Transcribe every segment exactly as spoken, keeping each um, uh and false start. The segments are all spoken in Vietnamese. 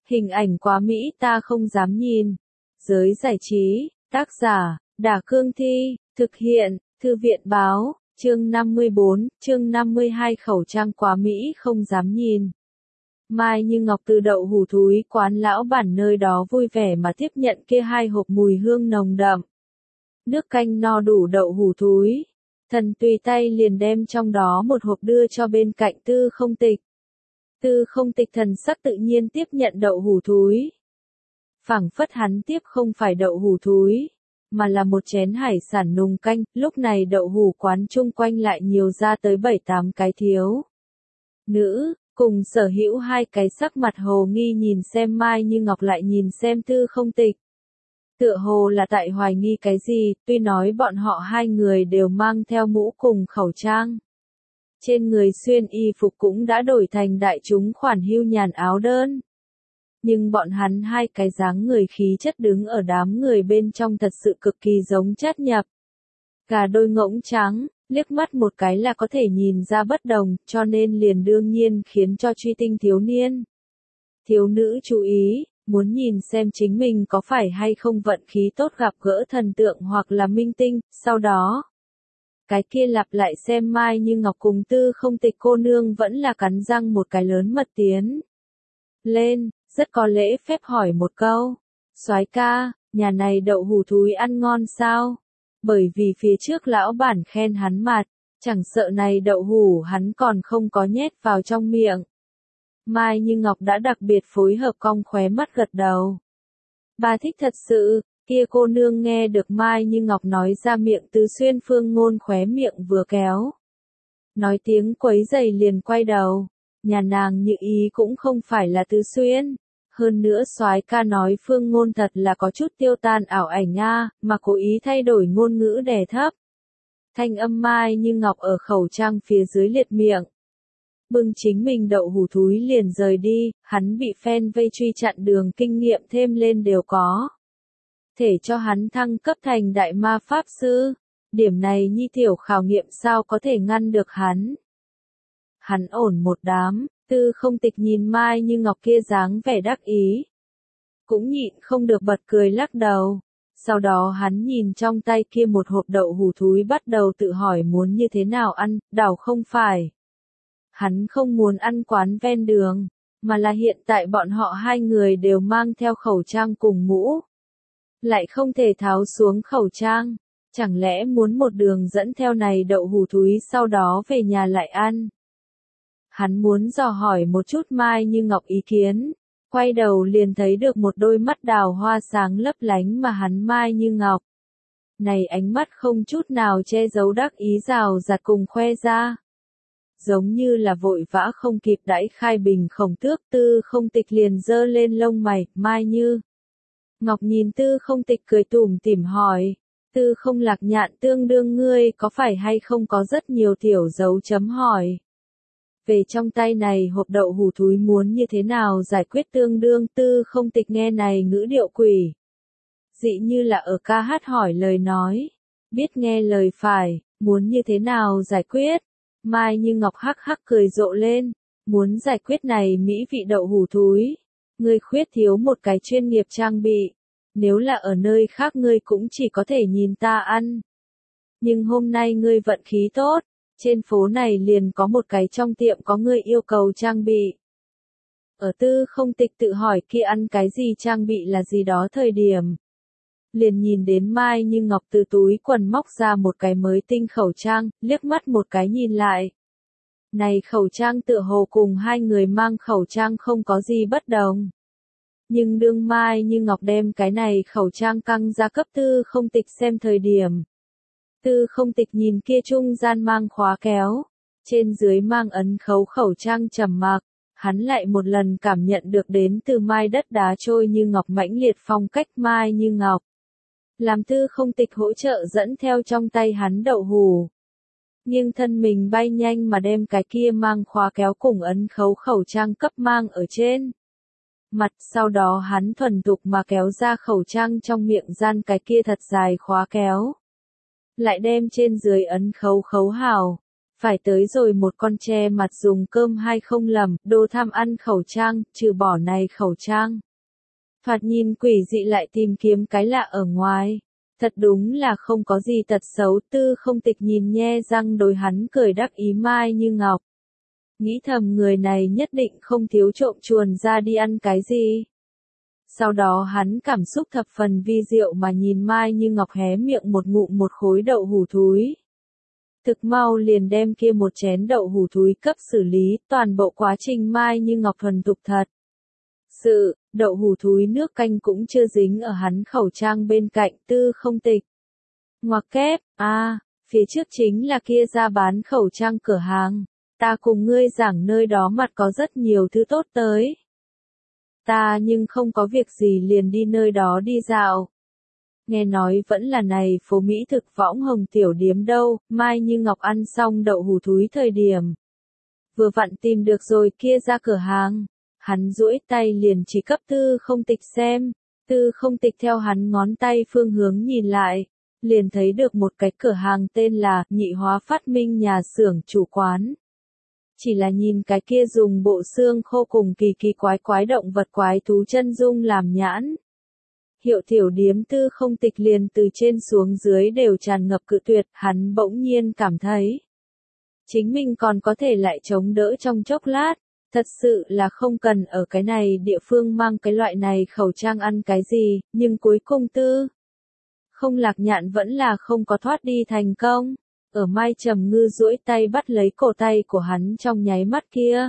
Hình ảnh quá mỹ ta không dám nhìn. Giới giải trí, tác giả, Đả Cương Thi, thực hiện, Thư viện Báo, chương năm mươi bốn, chương năm mươi hai khẩu trang quá mỹ không dám nhìn. Mai Như Ngọc từ đậu hủ thúi quán lão bản nơi đó vui vẻ mà tiếp nhận kia hai hộp mùi hương nồng đậm. Nước canh no đủ đậu hủ thúi. Thần tùy tay liền đem trong đó một hộp đưa cho bên cạnh Tư Không Tịch. Tư Không Tịch thần sắc tự nhiên tiếp nhận đậu hủ thúi. Phảng phất hắn tiếp không phải đậu hủ thúi, mà là một chén hải sản nùng canh, lúc này đậu hủ quán chung quanh lại nhiều ra tới bảy tám cái thiếu nữ, cùng sở hữu hai cái sắc mặt hồ nghi nhìn xem Mai Như Ngọc lại nhìn xem Tư Không Tịch. Tựa hồ là tại hoài nghi cái gì, tuy nói bọn họ hai người đều mang theo mũ cùng khẩu trang. Trên người xuyên y phục cũng đã đổi thành đại chúng khoản hưu nhàn áo đơn. Nhưng bọn hắn hai cái dáng người khí chất đứng ở đám người bên trong thật sự cực kỳ giống chát nhập. Cả đôi ngỗng trắng, liếc mắt một cái là có thể nhìn ra bất đồng, cho nên liền đương nhiên khiến cho truy tinh thiếu niên. Thiếu nữ chú ý, muốn nhìn xem chính mình có phải hay không vận khí tốt gặp gỡ thần tượng hoặc là minh tinh, sau đó. Cái kia lặp lại xem Mai Như Ngọc cùng Tư Không Tịch cô nương vẫn là cắn răng một cái lớn mật tiến lên, rất có lễ phép hỏi một câu. Soái ca, nhà này đậu hủ thúi ăn ngon sao? Bởi vì phía trước lão bản khen hắn mặt, chẳng sợ này đậu hủ hắn còn không có nhét vào trong miệng. Mai Như Ngọc đã đặc biệt phối hợp cong khóe mắt gật đầu. Bà thích thật sự. Kia cô nương nghe được Mai Như Ngọc nói ra miệng Tứ Xuyên Phương Ngôn khóe miệng vừa kéo. Nói tiếng quấy giày liền quay đầu. Nhà nàng như ý cũng không phải là Tứ Xuyên. Hơn nữa soái ca nói Phương Ngôn thật là có chút tiêu tan ảo ảnh nga, mà cố ý thay đổi ngôn ngữ đè thấp. Thanh âm Mai Như Ngọc ở khẩu trang phía dưới liệt miệng. Bưng chính mình đậu hủ thúi liền rời đi, hắn bị fan vây truy chặn đường kinh nghiệm thêm lên đều có. Thể cho hắn thăng cấp thành đại ma pháp sư, điểm này nhi tiểu khảo nghiệm sao có thể ngăn được hắn. Hắn ổn một đám, Tư Không Tịch nhìn Mai Như Ngọc kia dáng vẻ đắc ý. Cũng nhịn không được bật cười lắc đầu. Sau đó hắn nhìn trong tay kia một hộp đậu hủ thúi bắt đầu tự hỏi muốn như thế nào ăn, đảo không phải. Hắn không muốn ăn quán ven đường, mà là hiện tại bọn họ hai người đều mang theo khẩu trang cùng mũ. Lại không thể tháo xuống khẩu trang, chẳng lẽ muốn một đường dẫn theo này đậu hủ thúi sau đó về nhà lại ăn. Hắn muốn dò hỏi một chút Mai Như Ngọc ý kiến, quay đầu liền thấy được một đôi mắt đào hoa sáng lấp lánh mà hắn Mai Như Ngọc. Này ánh mắt không chút nào che giấu đắc ý rào rạt cùng khoe ra. Giống như là vội vã không kịp đãi khai bình khổng tước Tư Không Tịch liền giơ lên lông mày, Mai Như Ngọc nhìn Tư Không Tịch cười tủm tỉm hỏi, Tư Không Lạc Nhạn tương đương ngươi có phải hay không có rất nhiều tiểu dấu chấm hỏi. Về trong tay này hộp đậu hủ thúi muốn như thế nào giải quyết tương đương Tư Không Tịch nghe này ngữ điệu quỷ. Dị như là ở ca hát hỏi lời nói, biết nghe lời phải, muốn như thế nào giải quyết. Mai Như Ngọc hắc hắc cười rộ lên, muốn giải quyết này mỹ vị đậu hủ thúi. Ngươi khuyết thiếu một cái chuyên nghiệp trang bị. Nếu là ở nơi khác ngươi cũng chỉ có thể nhìn ta ăn. Nhưng hôm nay ngươi vận khí tốt. Trên phố này liền có một cái trong tiệm có ngươi yêu cầu trang bị. Ở Tư Không Tịch tự hỏi kia ăn cái gì trang bị là gì đó thời điểm. Liền nhìn đến Mai Như Ngọc từ túi quần móc ra một cái mới tinh khẩu trang, liếc mắt một cái nhìn lại. Này khẩu trang tựa hồ cùng hai người mang khẩu trang không có gì bất đồng. Nhưng đương Mai Như Ngọc đem cái này khẩu trang căng ra cấp Tư Không Tịch xem thời điểm. Tư Không Tịch nhìn kia trung gian mang khóa kéo, trên dưới mang ấn khấu khẩu trang trầm mặc, hắn lại một lần cảm nhận được đến từ Mai đất đá trôi như ngọc mãnh liệt phong cách Mai Như Ngọc. Làm Tư Không Tịch hỗ trợ dẫn theo trong tay hắn đậu hủ. Nhưng thân mình bay nhanh mà đem cái kia mang khóa kéo cùng ấn khấu khẩu trang cấp mang ở trên mặt, sau đó hắn thuần thục mà kéo ra khẩu trang trong miệng gian cái kia thật dài khóa kéo. Lại đem trên dưới ấn khấu khấu hào, Phải tới rồi một con che mặt dùng cơm hay không lầm, đồ tham ăn khẩu trang, trừ bỏ này khẩu trang. Thoạt nhìn quỷ dị lại tìm kiếm cái lạ ở ngoài. Thật đúng là không có gì tật xấu. Tư Không Tịch nhìn nhe răng đối hắn cười đắc ý Mai Như Ngọc. Nghĩ thầm người này nhất định không thiếu trộm chuồn ra đi ăn cái gì. Sau đó hắn cảm xúc thập phần vi diệu mà nhìn Mai Như Ngọc hé miệng một ngụm một khối đậu hủ thúi. Thực mau liền đem kia một chén đậu hủ thúi cấp xử lý, toàn bộ quá trình Mai Như Ngọc thuần thục thật. Sự, đậu hủ thúi nước canh cũng chưa dính ở hắn khẩu trang bên cạnh. Tư Không Tịch. Ngoặc kép, a à, phía trước chính là kia ra bán khẩu trang cửa hàng. Ta cùng ngươi giảng nơi đó mặt có rất nhiều thứ tốt tới. Ta nhưng không có việc gì liền đi nơi đó đi dạo. Nghe nói vẫn là này phố Mỹ thực võng hồng tiểu điếm đâu. Mai Như Ngọc ăn xong đậu hủ thúi thời điểm. Vừa vặn tìm được rồi kia ra cửa hàng. Hắn duỗi tay liền chỉ cấp Tư Không Tịch xem. Tư Không Tịch theo hắn ngón tay phương hướng nhìn lại. Liền thấy được một cái cửa hàng tên là Nhị Hóa Phát Minh Nhà Xưởng Chủ Quán. Chỉ là nhìn cái kia dùng bộ xương khô cùng kỳ kỳ quái quái động vật quái thú chân dung làm nhãn. Hiệu tiểu điếm Tư Không Tịch liền từ trên xuống dưới đều tràn ngập cự tuyệt, hắn bỗng nhiên cảm thấy. Chính mình còn có thể lại chống đỡ trong chốc lát, thật sự là không cần ở cái này địa phương mang cái loại này khẩu trang ăn cái gì, nhưng cuối cùng Tư Không Lạc Nhạn vẫn là không có thoát đi thành công. Ở Mai Trầm Ngư duỗi tay bắt lấy cổ tay của hắn trong nháy mắt kia.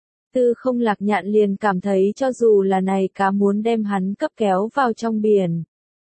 Tư Không Lạc Nhạn liền cảm thấy cho dù là này cá muốn đem hắn cấp kéo vào trong biển.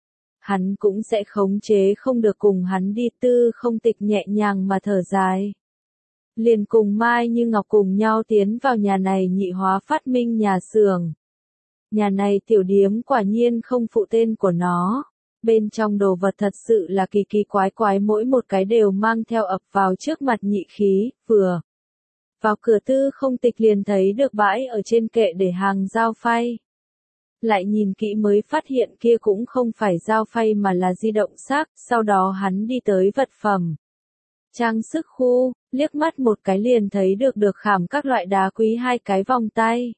Hắn cũng sẽ khống chế không được cùng hắn đi. Tư Không Tịch nhẹ nhàng mà thở dài. Liền cùng Mai Như Ngọc cùng nhau tiến vào nhà này Nhị Hóa Phát Minh Nhà Xưởng. Nhà này tiểu điếm quả nhiên không phụ tên của nó. Bên trong đồ vật thật sự là kỳ kỳ quái quái, mỗi một cái đều mang theo ập vào trước mặt nhị khí. Vừa vào cửa Tư Không Tịch liền thấy được bãi ở trên kệ để hàng dao phay. Lại nhìn kỹ mới phát hiện kia cũng không phải dao phay mà là di động xác. Sau đó hắn đi tới vật phẩm trang sức khu, liếc mắt một cái liền thấy được được khảm các loại đá quý hai cái vòng tay.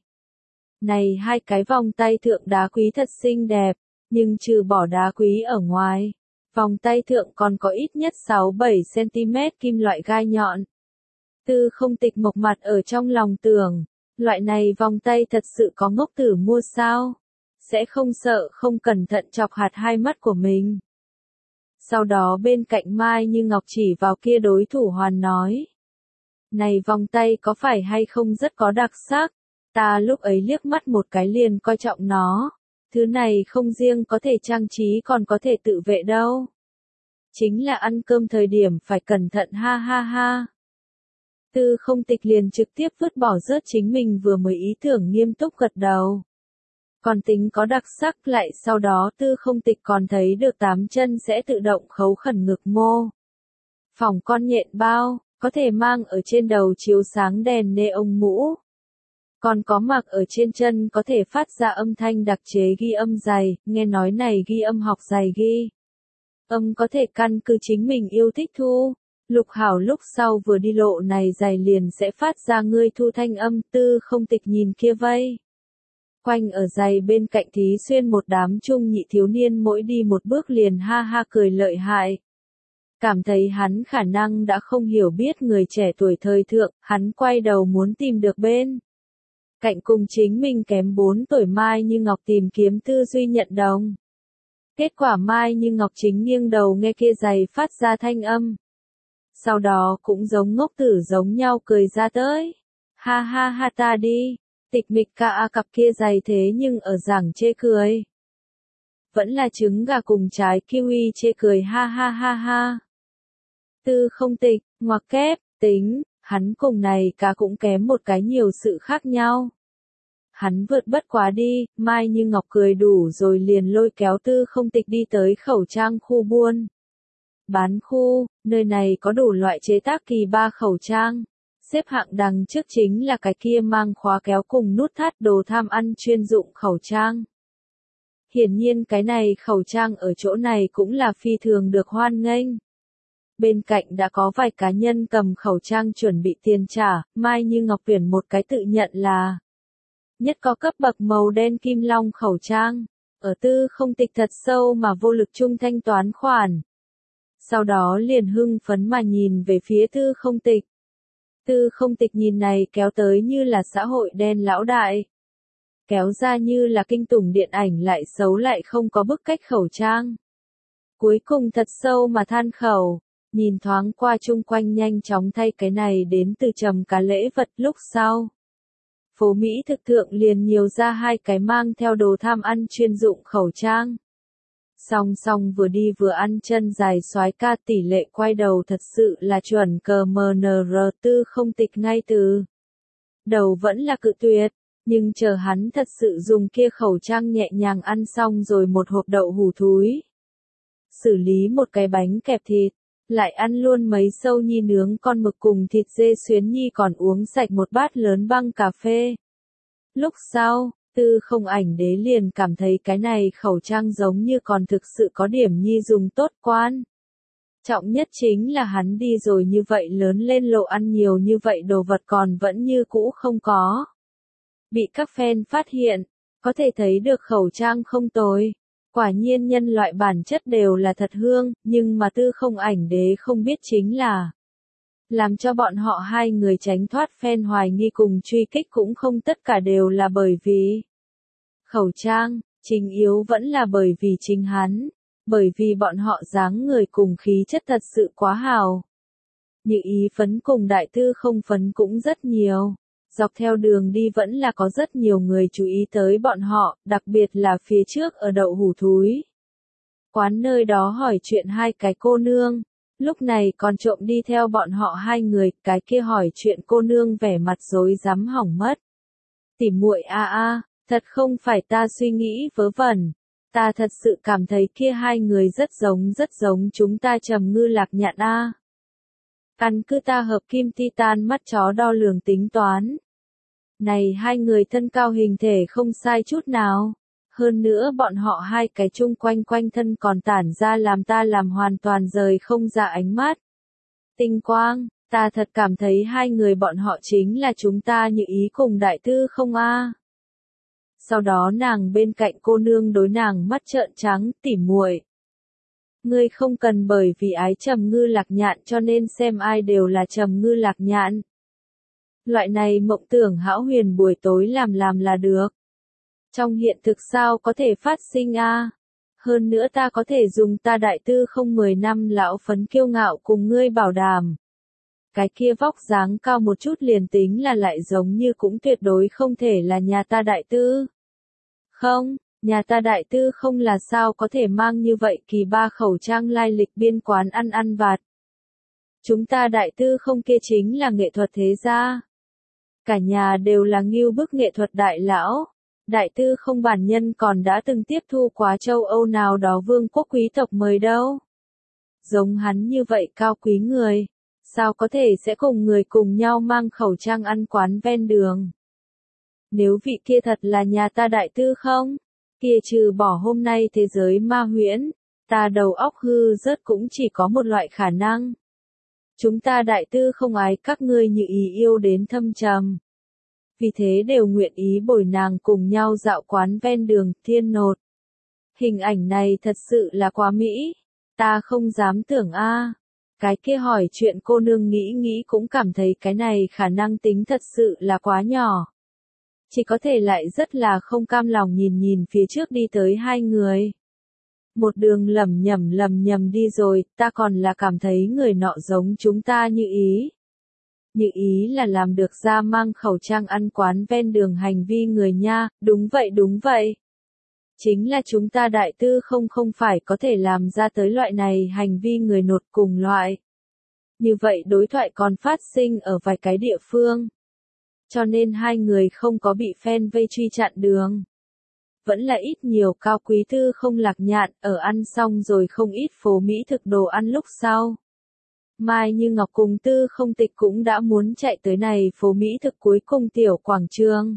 Này hai cái vòng tay thượng đá quý thật xinh đẹp. Nhưng trừ bỏ đá quý ở ngoài, vòng tay thượng còn có ít nhất sáu bảy xăng-ti-mét kim loại gai nhọn. Tư Không Tịch mộc mặt ở trong lòng tưởng, loại này vòng tay thật sự có ngốc tử mua sao? Sẽ không sợ không cẩn thận chọc hạt hai mắt của mình. Sau đó bên cạnh Mai Như Ngọc chỉ vào kia đối thủ hoàn nói. Này vòng tay có phải hay không rất có đặc sắc? Ta lúc ấy liếc mắt một cái liền coi trọng nó. Thứ này không riêng có thể trang trí còn có thể tự vệ đâu. Chính là ăn cơm thời điểm phải cẩn thận ha ha ha. Tư Không Tịch liền trực tiếp vứt bỏ rớt chính mình vừa mới ý tưởng nghiêm túc gật đầu. Còn tính có đặc sắc lại sau đó Tư Không Tịch còn thấy được tám chân sẽ tự động khấu khẩn ngực mô. Phỏng con nhện bao, có thể mang ở trên đầu chiếu sáng đèn neon mũ. Còn có mặc ở trên chân có thể phát ra âm thanh đặc chế ghi âm giày, nghe nói này ghi âm học giày ghi. Âm có thể căn cứ chính mình yêu thích thu. Lục Hảo lúc sau vừa đi lộ này giày liền sẽ phát ra ngươi thu thanh âm. Tư Không Tịch nhìn kia vây. Quanh ở giày bên cạnh Thí Xuyên một đám trung nhị thiếu niên mỗi đi một bước liền ha ha cười lợi hại. Cảm thấy hắn khả năng đã không hiểu biết người trẻ tuổi thời thượng, hắn quay đầu muốn tìm được bên cạnh cùng chính mình kém bốn tuổi Mai Như Ngọc tìm kiếm tư duy nhận đồng. Kết quả Mai Như Ngọc chính nghiêng đầu nghe kia giày phát ra thanh âm. Sau đó cũng giống ngốc tử giống nhau cười ra tới. Ha ha ha ta đi, tịch mịch ca a cặp kia giày thế nhưng ở giảng chê cười. Vẫn là trứng gà cùng trái kiwi chê cười ha ha ha ha. Tư Không Tịch, ngoặc kép, tính, hắn cùng này cá cũng kém một cái nhiều sự khác nhau. Hắn vượt bất quá đi, Mai Như Ngọc cười đủ rồi liền lôi kéo Tư Không Tịch đi tới khẩu trang khu buôn bán khu, nơi này có đủ loại chế tác kỳ ba khẩu trang. Xếp hạng đằng trước chính là cái kia mang khóa kéo cùng nút thắt đồ tham ăn chuyên dụng khẩu trang. Hiển nhiên cái này khẩu trang ở chỗ này cũng là phi thường được hoan nghênh. Bên cạnh đã có vài cá nhân cầm khẩu trang chuẩn bị tiền trả, Mai Như Ngọc tuyển một cái tự nhận là nhất có cấp bậc màu đen kim long khẩu trang. Ở Tư Không Tịch thật sâu mà vô lực chung thanh toán khoản. Sau đó liền hưng phấn mà nhìn về phía Tư Không Tịch. Tư Không Tịch nhìn này kéo tới như là xã hội đen lão đại. Kéo ra như là kinh tủng điện ảnh lại xấu lại không có bức cách khẩu trang. Cuối cùng thật sâu mà than khẩu, nhìn thoáng qua chung quanh nhanh chóng thay cái này đến từ trầm cá lễ vật lúc sau. Phố Mỹ thực thượng liền nhiều ra hai cái mang theo đồ tham ăn chuyên dụng khẩu trang. Song song vừa đi vừa ăn chân dài soái ca tỷ lệ quay đầu thật sự là chuẩn cờ mờ nờ rờ Tư Không Tịch ngay từ đầu vẫn là cự tuyệt, nhưng chờ hắn thật sự dùng kia khẩu trang nhẹ nhàng ăn xong rồi một hộp đậu hủ thúi. Xử lý một cái bánh kẹp thịt, lại ăn luôn mấy sâu nhi nướng con mực cùng thịt dê xuyến nhi còn uống sạch một bát lớn băng cà phê. Lúc sau, Tư Không Ảnh Đế liền cảm thấy cái này khẩu trang giống như còn thực sự có điểm nhi dùng tốt quan. Trọng nhất chính là hắn đi rồi như vậy lớn lên lộ ăn nhiều như vậy đồ vật còn vẫn như cũ không có. Bị các fan phát hiện, có thể thấy được khẩu trang không tồi. Quả nhiên nhân loại bản chất đều là thật hương, nhưng mà Tư Không Ảnh Đế không biết chính là làm cho bọn họ hai người tránh thoát fan hoài nghi cùng truy kích cũng không tất cả đều là bởi vì khẩu trang, chính yếu vẫn là bởi vì chính hắn, bởi vì bọn họ dáng người cùng khí chất thật sự quá hào. Như ý phấn cùng đại tư không phấn cũng rất nhiều. Dọc theo đường đi vẫn là có rất nhiều người chú ý tới bọn họ, đặc biệt là phía trước ở đậu hủ thúi. Quán nơi đó hỏi chuyện hai cái cô nương, lúc này còn trộm đi theo bọn họ hai người, cái kia hỏi chuyện cô nương vẻ mặt rối rắm hỏng mất. Tỉ muội a a, thật không phải ta suy nghĩ vớ vẩn, ta thật sự cảm thấy kia hai người rất giống rất giống chúng ta Trầm Ngư Lạc Nhạn a. Căn cứ ta hợp kim titan mắt chó đo lường tính toán. Này hai người thân cao hình thể không sai chút nào. Hơn nữa bọn họ hai cái chung quanh quanh thân còn tản ra làm ta làm hoàn toàn rời không ra ánh mắt. Tinh quang, ta thật cảm thấy hai người bọn họ chính là chúng ta như ý cùng đại tư không a. Sau đó nàng bên cạnh cô nương đối nàng mắt trợn trắng, tỉ muội. Ngươi không cần bởi vì ái Trầm Ngư Lạc Nhạn cho nên xem ai đều là Trầm Ngư Lạc Nhạn. Loại này mộng tưởng hão huyền buổi tối làm làm là được. Trong hiện thực sao có thể phát sinh a? Hơn nữa ta có thể dùng ta đại tư không mười năm lão phấn kiêu ngạo cùng ngươi bảo đảm. Cái kia vóc dáng cao một chút liền tính là lại giống như cũng tuyệt đối không thể là nhà ta đại tư. Không, nhà ta đại tư không là sao có thể mang như vậy kỳ ba khẩu trang lai lịch biên quán ăn ăn vặt. Chúng ta đại tư không kia chính là nghệ thuật thế gia. Cả nhà đều là ngưu bức nghệ thuật đại lão. Đại tư không bản nhân còn đã từng tiếp thu quá châu Âu nào đó vương quốc quý tộc mời đâu. Giống hắn như vậy cao quý người, sao có thể sẽ cùng người cùng nhau mang khẩu trang ăn quán ven đường. Nếu vị kia thật là nhà ta đại tư không, kia trừ bỏ hôm nay thế giới ma huyễn, ta đầu óc hư rớt cũng chỉ có một loại khả năng. Chúng ta đại tư không ái các ngươi như ý yêu đến thâm trầm. Vì thế đều nguyện ý bồi nàng cùng nhau dạo quán ven đường, thiên nột. Hình ảnh này thật sự là quá mỹ, ta không dám tưởng a. Cái kia hỏi chuyện cô nương nghĩ nghĩ cũng cảm thấy cái này khả năng tính thật sự là quá nhỏ. Chỉ có thể lại rất là không cam lòng nhìn nhìn phía trước đi tới hai người. Một đường lầm nhầm lầm nhầm đi rồi, ta còn là cảm thấy người nọ giống chúng ta như ý. Như ý là làm được ra mang khẩu trang ăn quán ven đường hành vi người nha, đúng vậy đúng vậy. Chính là chúng ta đại tư không không phải có thể làm ra tới loại này hành vi người nột cùng loại. Như vậy đối thoại còn phát sinh ở vài cái địa phương. Cho nên hai người không có bị fan vây truy chặn đường. Vẫn là ít nhiều cao quý tư không Lạc Nhạn ở ăn xong rồi không ít phố Mỹ thực đồ ăn lúc sau. Mai Như Ngọc cùng Tư Không Tịch cũng đã muốn chạy tới này phố Mỹ thực cuối cùng tiểu quảng trường.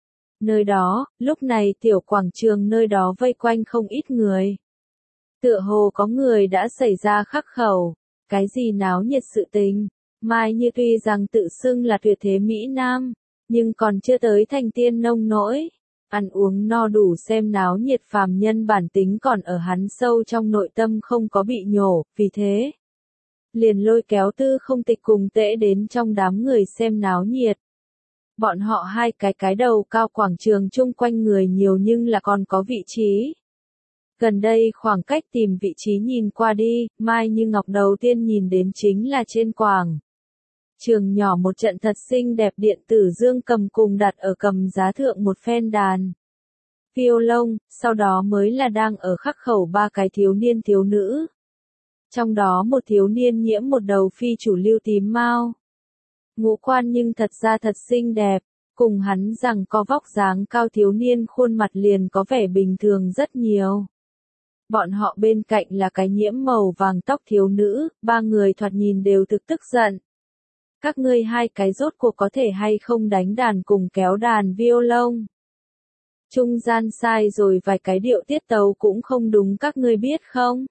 Nơi đó, lúc này tiểu quảng trường nơi đó vây quanh không ít người. Tựa hồ có người đã xảy ra khắc khẩu, Cái gì náo nhiệt sự tình? Mai Như tuy rằng tự xưng là tuyệt thế Mỹ Nam, nhưng còn chưa tới thành tiên nông nỗi. Ăn uống no đủ xem náo nhiệt phàm nhân bản tính còn ở hắn sâu trong nội tâm không có bị nhổ, vì thế. Liền lôi kéo Tư Không Tịch cùng Tễ đến trong đám người xem náo nhiệt. Bọn họ hai cái cái đầu cao quảng trường chung quanh người nhiều nhưng là còn có vị trí. Gần đây khoảng cách tìm vị trí nhìn qua đi, Mai Như Ngọc đầu tiên nhìn đến chính là trên quảng trường nhỏ một trận thật xinh đẹp điện tử dương cầm cùng đặt ở cầm giá thượng một phen đàn violon, sau đó mới là đang ở khắc khẩu ba cái thiếu niên thiếu nữ. Trong đó một thiếu niên nhiễm một đầu phi chủ lưu tím mao. Ngũ quan nhưng thật ra thật xinh đẹp, cùng hắn rằng có vóc dáng cao thiếu niên khuôn mặt liền có vẻ bình thường rất nhiều. Bọn họ bên cạnh là cái nhiễm màu vàng tóc thiếu nữ, ba người thoạt nhìn đều thực tức giận. Các ngươi hai cái rốt cuộc có thể hay không đánh đàn cùng kéo đàn violon. Trung gian sai rồi vài cái điệu tiết tấu cũng không đúng các ngươi biết không?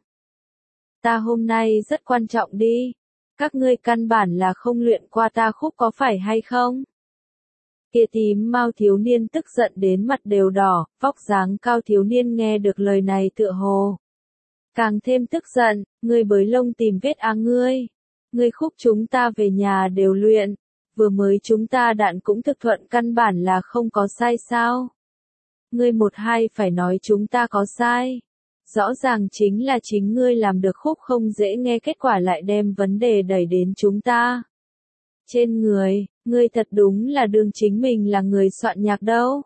Ta hôm nay rất quan trọng đi. Các ngươi căn bản là không luyện qua ta khúc có phải hay không? Kia tím mao thiếu niên tức giận đến mặt đều đỏ, vóc dáng cao thiếu niên nghe được lời này tựa hồ. Càng thêm tức giận, ngươi bới lông tìm vết á ngươi. Ngươi khúc chúng ta về nhà đều luyện, vừa mới chúng ta đạn cũng thực thuận căn bản là không có sai sao. Ngươi một hai phải nói chúng ta có sai. Rõ ràng chính là chính ngươi làm được khúc không dễ nghe kết quả lại đem vấn đề đẩy đến chúng ta. Trên người, ngươi thật đúng là đương chính mình là người soạn nhạc đâu.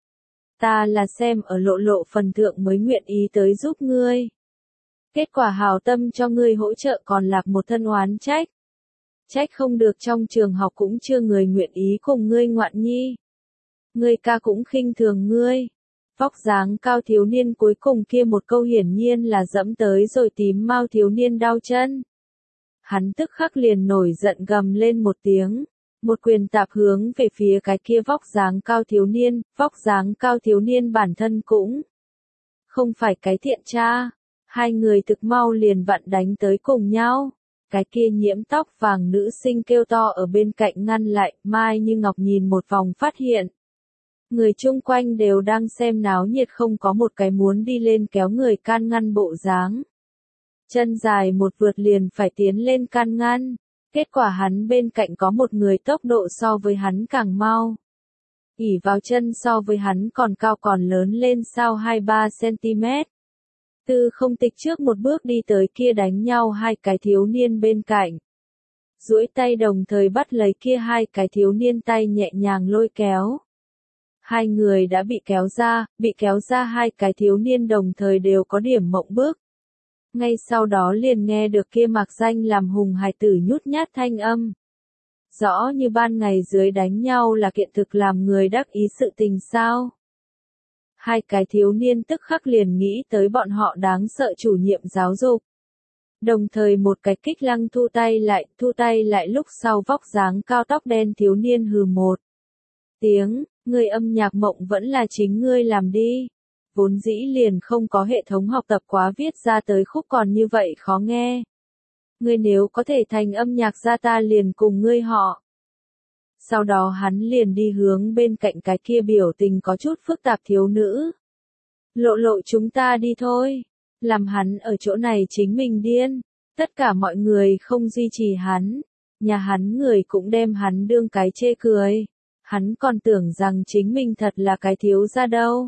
Ta là xem ở lộ lộ phần thượng mới nguyện ý tới giúp ngươi. Kết quả hào tâm cho ngươi hỗ trợ còn lạc một thân oán trách. Trách không được trong trường học cũng chưa người nguyện ý cùng ngươi ngoạn nhi. Ngươi ca cũng khinh thường ngươi. Vóc dáng cao thiếu niên cuối cùng kia một câu hiển nhiên là dẫm tới rồi tím mao thiếu niên đau chân. Hắn tức khắc liền nổi giận gầm lên một tiếng, một quyền tạp hướng về phía cái kia vóc dáng cao thiếu niên, vóc dáng cao thiếu niên bản thân cũng không phải cái thiện tra. Hai người thực mau liền vặn đánh tới cùng nhau. Cái kia nhiễm tóc vàng nữ sinh kêu to ở bên cạnh ngăn lại, Mai Như Ngọc nhìn một vòng phát hiện. Người chung quanh đều đang xem náo nhiệt không có một cái muốn đi lên kéo người can ngăn bộ dáng. Chân dài một vượt liền phải tiến lên can ngăn. Kết quả hắn bên cạnh có một người tốc độ so với hắn càng mau. ỷ vào chân so với hắn còn cao còn lớn lên sao hai ba xăng-ti-mét. Tư Không Tịch trước một bước đi tới kia đánh nhau hai cái thiếu niên bên cạnh. Duỗi tay đồng thời bắt lấy kia hai cái thiếu niên tay nhẹ nhàng lôi kéo. Hai người đã bị kéo ra, bị kéo ra hai cái thiếu niên đồng thời đều có điểm mộng bức. Ngay sau đó liền nghe được kia mặc danh làm hùng hài tử nhút nhát thanh âm. Rõ như ban ngày dưới đánh nhau là kiện thực làm người đắc ý sự tình sao. Hai cái thiếu niên tức khắc liền nghĩ tới bọn họ đáng sợ chủ nhiệm giáo dục. Đồng thời một cái kích lăng thu tay lại, thu tay lại lúc sau vóc dáng cao tóc đen thiếu niên hừ một tiếng, người âm nhạc mộng vẫn là chính ngươi làm đi. Vốn dĩ liền không có hệ thống học tập quá viết ra tới khúc còn như vậy khó nghe. Ngươi nếu có thể thành âm nhạc gia ta liền cùng ngươi họ. Sau đó hắn liền đi hướng bên cạnh cái kia biểu tình có chút phức tạp thiếu nữ. Lộ lộ chúng ta đi thôi. Làm hắn ở chỗ này chính mình điên. Tất cả mọi người không duy trì hắn. Nhà hắn người cũng đem hắn đương cái chê cười. Hắn còn tưởng rằng chính mình thật là cái thiếu gia đâu.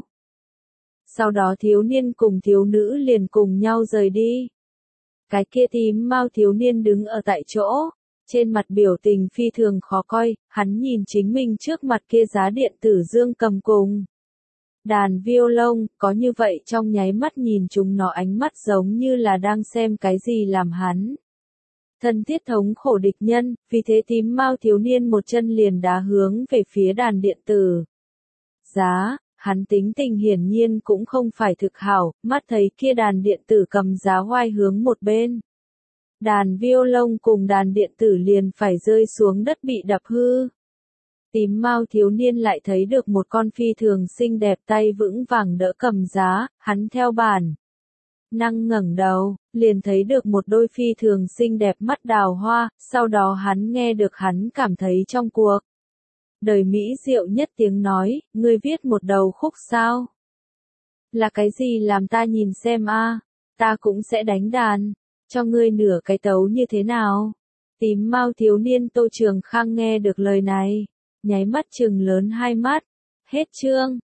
Sau đó thiếu niên cùng thiếu nữ liền cùng nhau rời đi. Cái kia tím mao thiếu niên đứng ở tại chỗ. Trên mặt biểu tình phi thường khó coi, hắn nhìn chính mình trước mặt kia giá điện tử dương cầm cùng. Đàn violon, có như vậy trong nháy mắt nhìn chúng nó ánh mắt giống như là đang xem cái gì làm hắn. Thân thiết thống khổ địch nhân, vì thế tím mao thiếu niên một chân liền đá hướng về phía đàn điện tử. Giá, hắn tính tình hiển nhiên cũng không phải thực hảo, mắt thấy kia đàn điện tử cầm giá hoai hướng một bên. Đàn violon cùng đàn điện tử liền phải rơi xuống đất bị đập hư. Tím mao thiếu niên lại thấy được một con phi thường xinh đẹp tay vững vàng đỡ cầm giá, hắn theo bản Năng ngẩng đầu, liền thấy được một đôi phi thường xinh đẹp mắt đào hoa, sau đó hắn nghe được hắn cảm thấy trong cuộc đời mỹ diệu nhất tiếng nói, ngươi viết một đầu khúc sao? Là cái gì làm ta nhìn xem a, ta cũng sẽ đánh đàn, cho ngươi nửa cái tấu như thế nào? Tím mao thiếu niên Tô Trường Khang nghe được lời này, nháy mắt trừng lớn hai mắt, hết chương.